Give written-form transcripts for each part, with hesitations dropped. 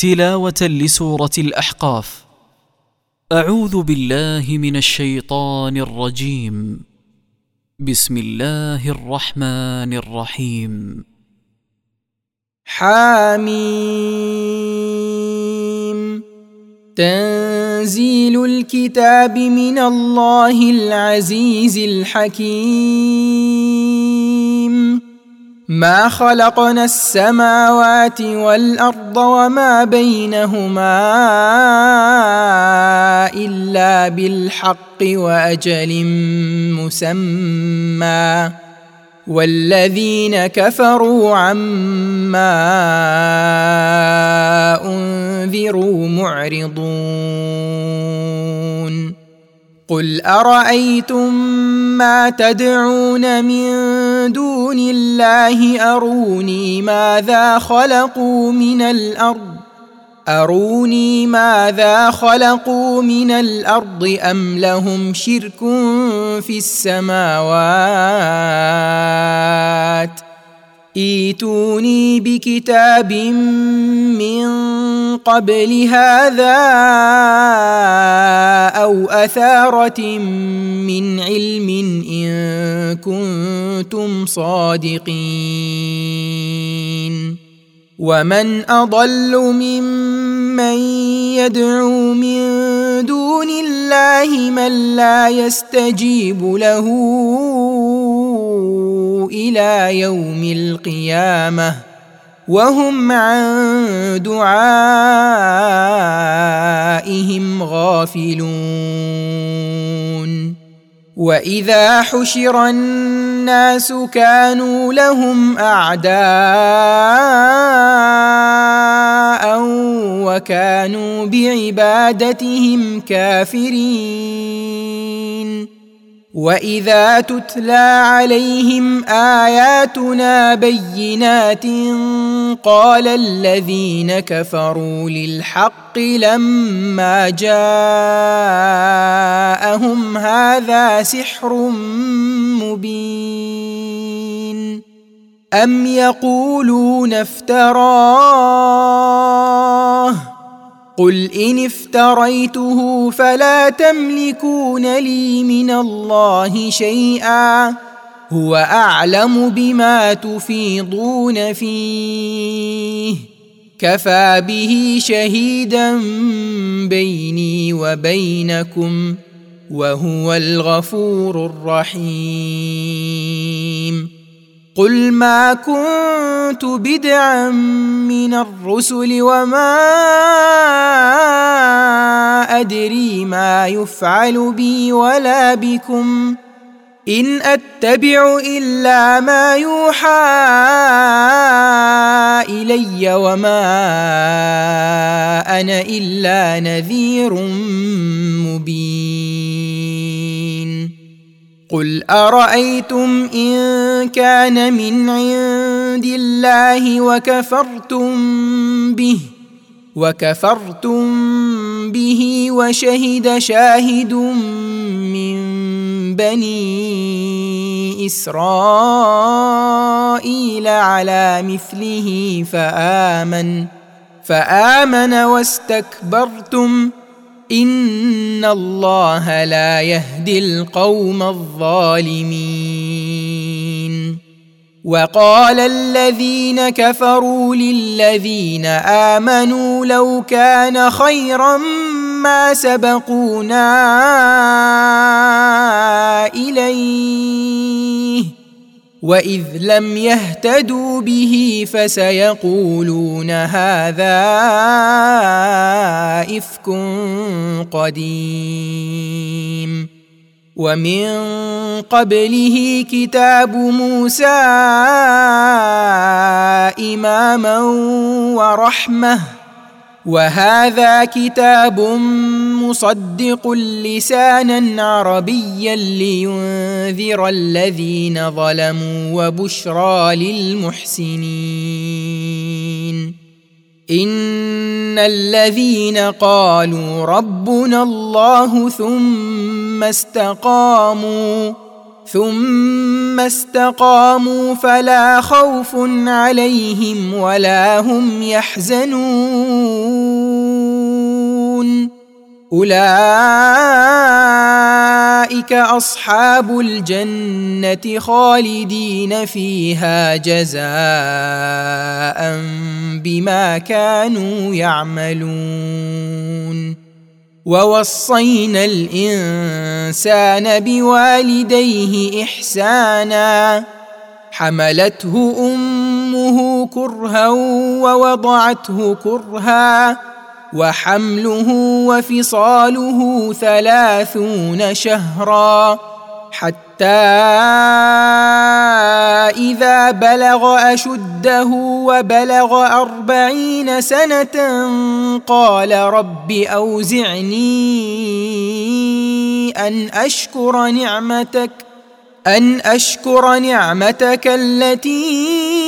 تلاوة لسورة الأحقاف. أعوذ بالله من الشيطان الرجيم. بسم الله الرحمن الرحيم. حاميم. تنزيل الكتاب من الله العزيز الحكيم. ما خلقنا السماوات والأرض وما بينهما إلا بالحق وأجل مسمى، والذين كفروا عما أنذروا معرضون. قل أرأيتم ما تدعون من دون الله أروني ماذا خلقوا من الأرض أم لهم شرك في السماوات. ائتوني بكتاب من قبل هذا أو أثارة من علم إن كنتم صادقين. ومن أضل ممن يدعو من دون الله من لا يستجيب له إلى يوم القيامة وهم عن دعائهم غافلون. وإذا حشر الناس كانوا لهم أعداء وكانوا بعبادتهم كافرين. وإذا تتلى عليهم آياتنا بينات قال الذين كفروا للحق لما جاءهم هذا سحر مبين. أم يقولون افتراه قل إن افتريته فلا تملكون لي من الله شيئا هو أعلم بما تفيضون فيه كفى به شهيدا بيني وبينكم وهو الغفور الرحيم. قل ما كنت بدعا من الرسل وما أدري ما يفعل بي ولا بكم إن أتبع إلا ما يوحى إلي وما أنا إلا نذير مبين. قل أرأيتم إن كان من عند الله وكفرتم به وشهد شاهد من بني إسرائيل على مثله فآمن واستكبرتم إن الله لا يهدي القوم الظالمين. وقال الذين كفروا للذين آمنوا لو كان خيرا ما سبقونا إليه وإذ لم يهتدوا به فسيقولون هذا إفك قديم. ومن قبله كتاب موسى إماما ورحمة وهذا كتاب مصدق لسانا عربيا لينذر الذين ظلموا وبشرى للمحسنين. إن الذين قالوا ربنا الله ثم استقاموا ثم استقاموا فلا خوف عليهم ولا هم يحزنون أولئك أصحاب الجنة خالدين فيها جزاء بما كانوا يعملون ووصينا الإنسان بوالديه إحسانا حملته أمه كرها ووضعته كرها وحمله وفصاله 30 شهرا حتى إذا بلغ أشده وبلغ 40 سنة قال رب أوزعني أن أشكر نعمتك التي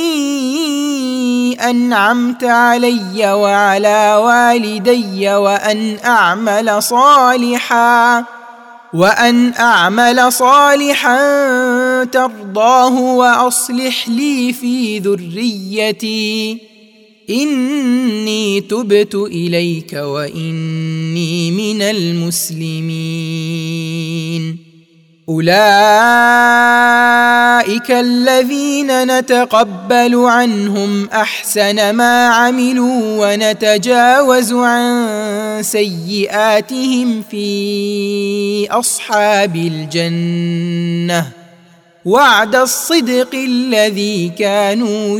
أنعمت علي وعلى والدي وأن أعمل صالحا ترضاه وأصلح لي في ذريتي إني تبت إليك وإني من المسلمين أولئك الذين نتقبل عنهم أحسن ما عملوا ونتجاوز عن سيئاتهم في أصحاب الجنة وعد الصدق الذي كانوا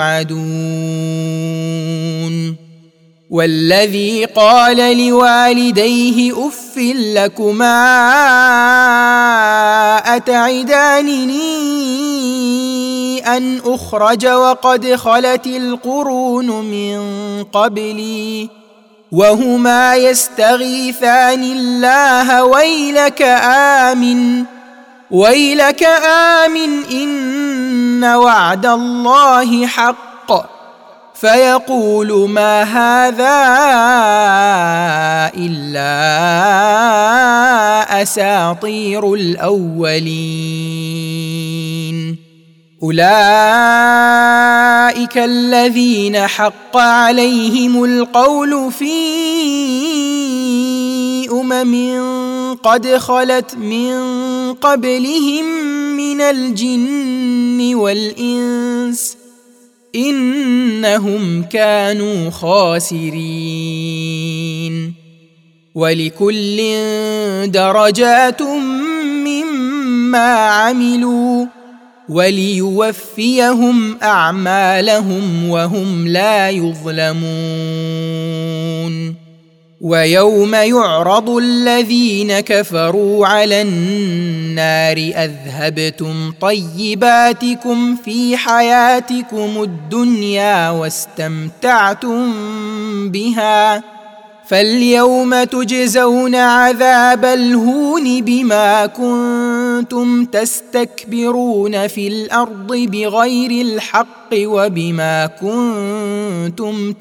يوعدون والذي قال لوالديه أف لكما أتعدانني أن أخرج وقد خلت القرون من قبلي وهما يستغيثان الله ويلك آمن إن وعد الله حق فيقول ما هذا إلا أساطير الأولين أولئك الذين حق عليهم القول في قد خلت من قبلهم من الجن والإنس إنهم كانوا خاسرين ولكل درجات مما عملوا وليوفيهم أعمالهم وهم لا يظلمون ويوم يعرض الذين كفروا على النار أذهبتم طيباتكم في حياتكم الدنيا واستمتعتم بها فاليوم تجزون عذاب الهون بما كنتم تستكبرون في الأرض بغير الحق وبما كنتم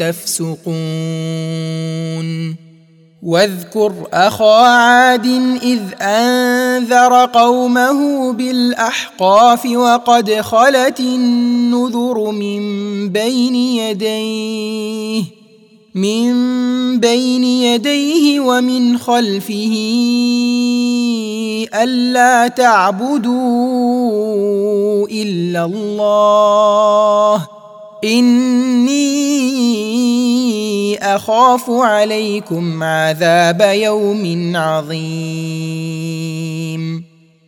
تفسقون واذكر أخا عاد إذ أنذر قومه بالأحقاف وقد خلت النذر من بين يديه ومن خلفه ألا تعبدوا إلا الله إني أخاف عليكم عذاب يوم عظيم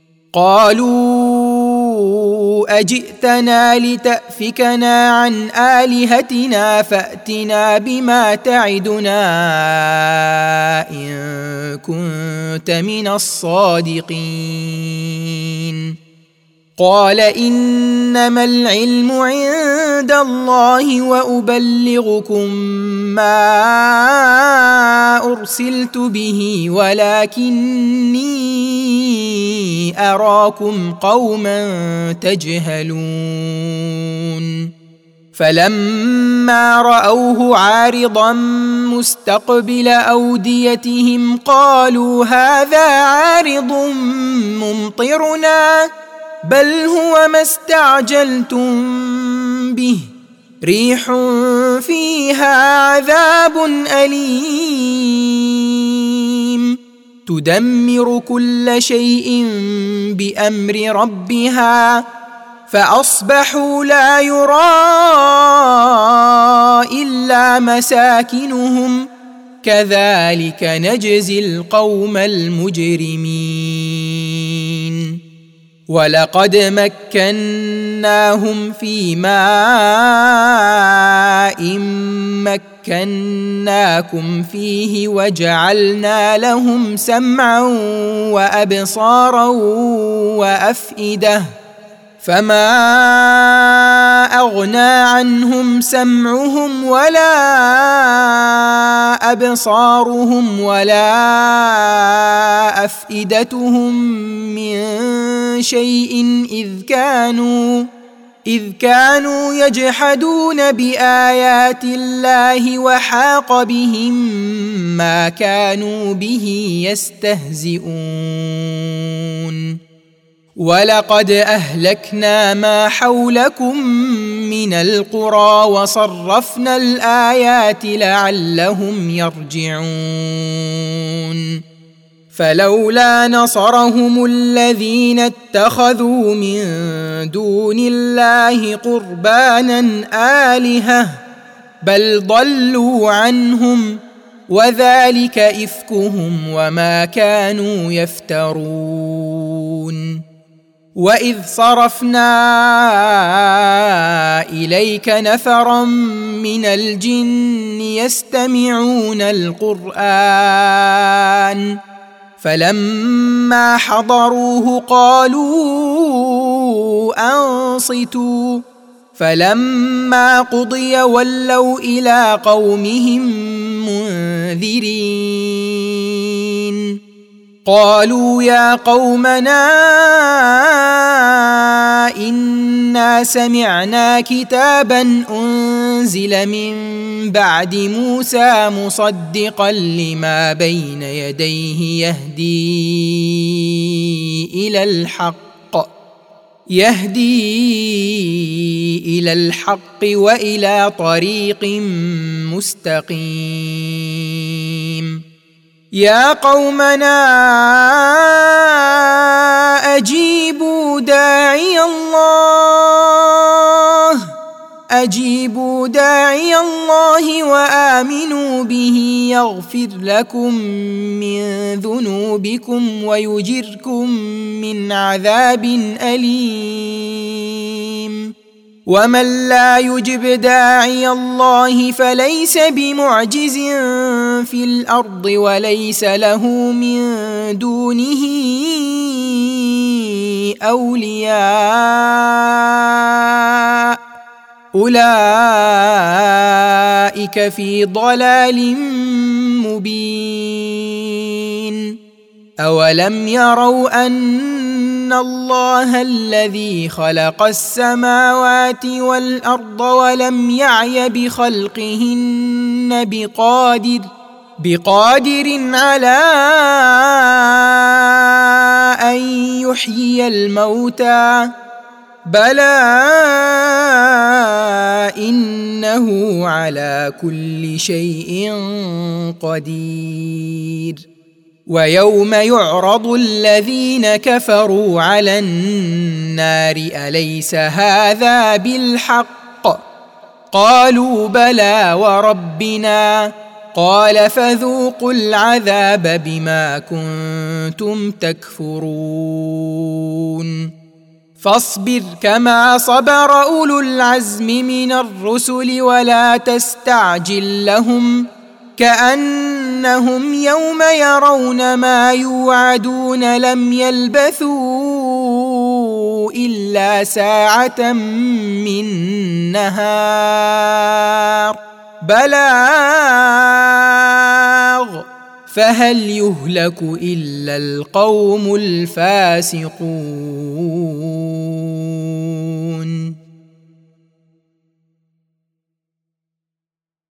قالوا أجئتنا لتأفكنا عن آلهتنا فأتنا بما تعدنا إن كنت من الصادقين قال إنما العلم عند الله وأبلغكم ما أرسلت به ولكني أراكم قوما تجهلون فلما رأوه عارضا مستقبل أوديتهم قالوا هذا عارض ممطرنا بل هو ما استعجلتم به ريح فيها عذاب أليم تدمر كل شيء بأمر ربها فأصبحوا لا يرى إلا مساكنهم كذلك نجزي القوم المجرمين ولقد مكناهم في ماء مكناكم فيه وجعلنا لهم سمعا وأبصارا وأفئدة فما أغنى عنهم سمعهم ولا أبصارهم ولا أفئدتهم من شيء إذ كانوا يجحدون بآيات الله وحاق بهم ما كانوا به يستهزئون ولقد أهلكنا ما حولكم من القرى وصرفنا الآيات لعلهم يرجعون فلولا نصرهم الذين اتخذوا من دون الله قربانا آلهة بل ضلوا عنهم وذلك إفكهم وما كانوا يفترون وإذ صرفنا إليك نفرا من الجن يستمعون القرآن فلما حضروه قالوا أنصتوا فلما قضي ولوا إلى قومهم منذرين قالوا يا قومنا إنا سمعنا كتابا أنزل من بعد موسى مصدقا لما بين يديه يهدي إلى الحق وإلى طريق مستقيم يا قومنا أجيبوا داعي الله وآمنوا به يغفر لكم من ذنوبكم ويجركم من عذاب أليم ومن لا يجب داعي الله فليس بمعجز في الأرض وليس له من دونه أولياء أولئك في ضلال مبين أولم يروا أن الله الذي خلق السماوات والأرض ولم يعي بخلقهن بقادر على أن يحيي الموتى بلى إنه على كل شيء قدير ويوم يعرض الذين كفروا على النار أليس هذا بالحق قالوا بلى وربنا قال فذوقوا العذاب بما كنتم تكفرون فاصبر كما صبر أولو العزم من الرسل ولا تستعجل لهم كأنهم يوم يرون ما يوعدون لم يلبثوا إلا ساعة من نهار بلاغ فهل يهلك إلا القوم الفاسقون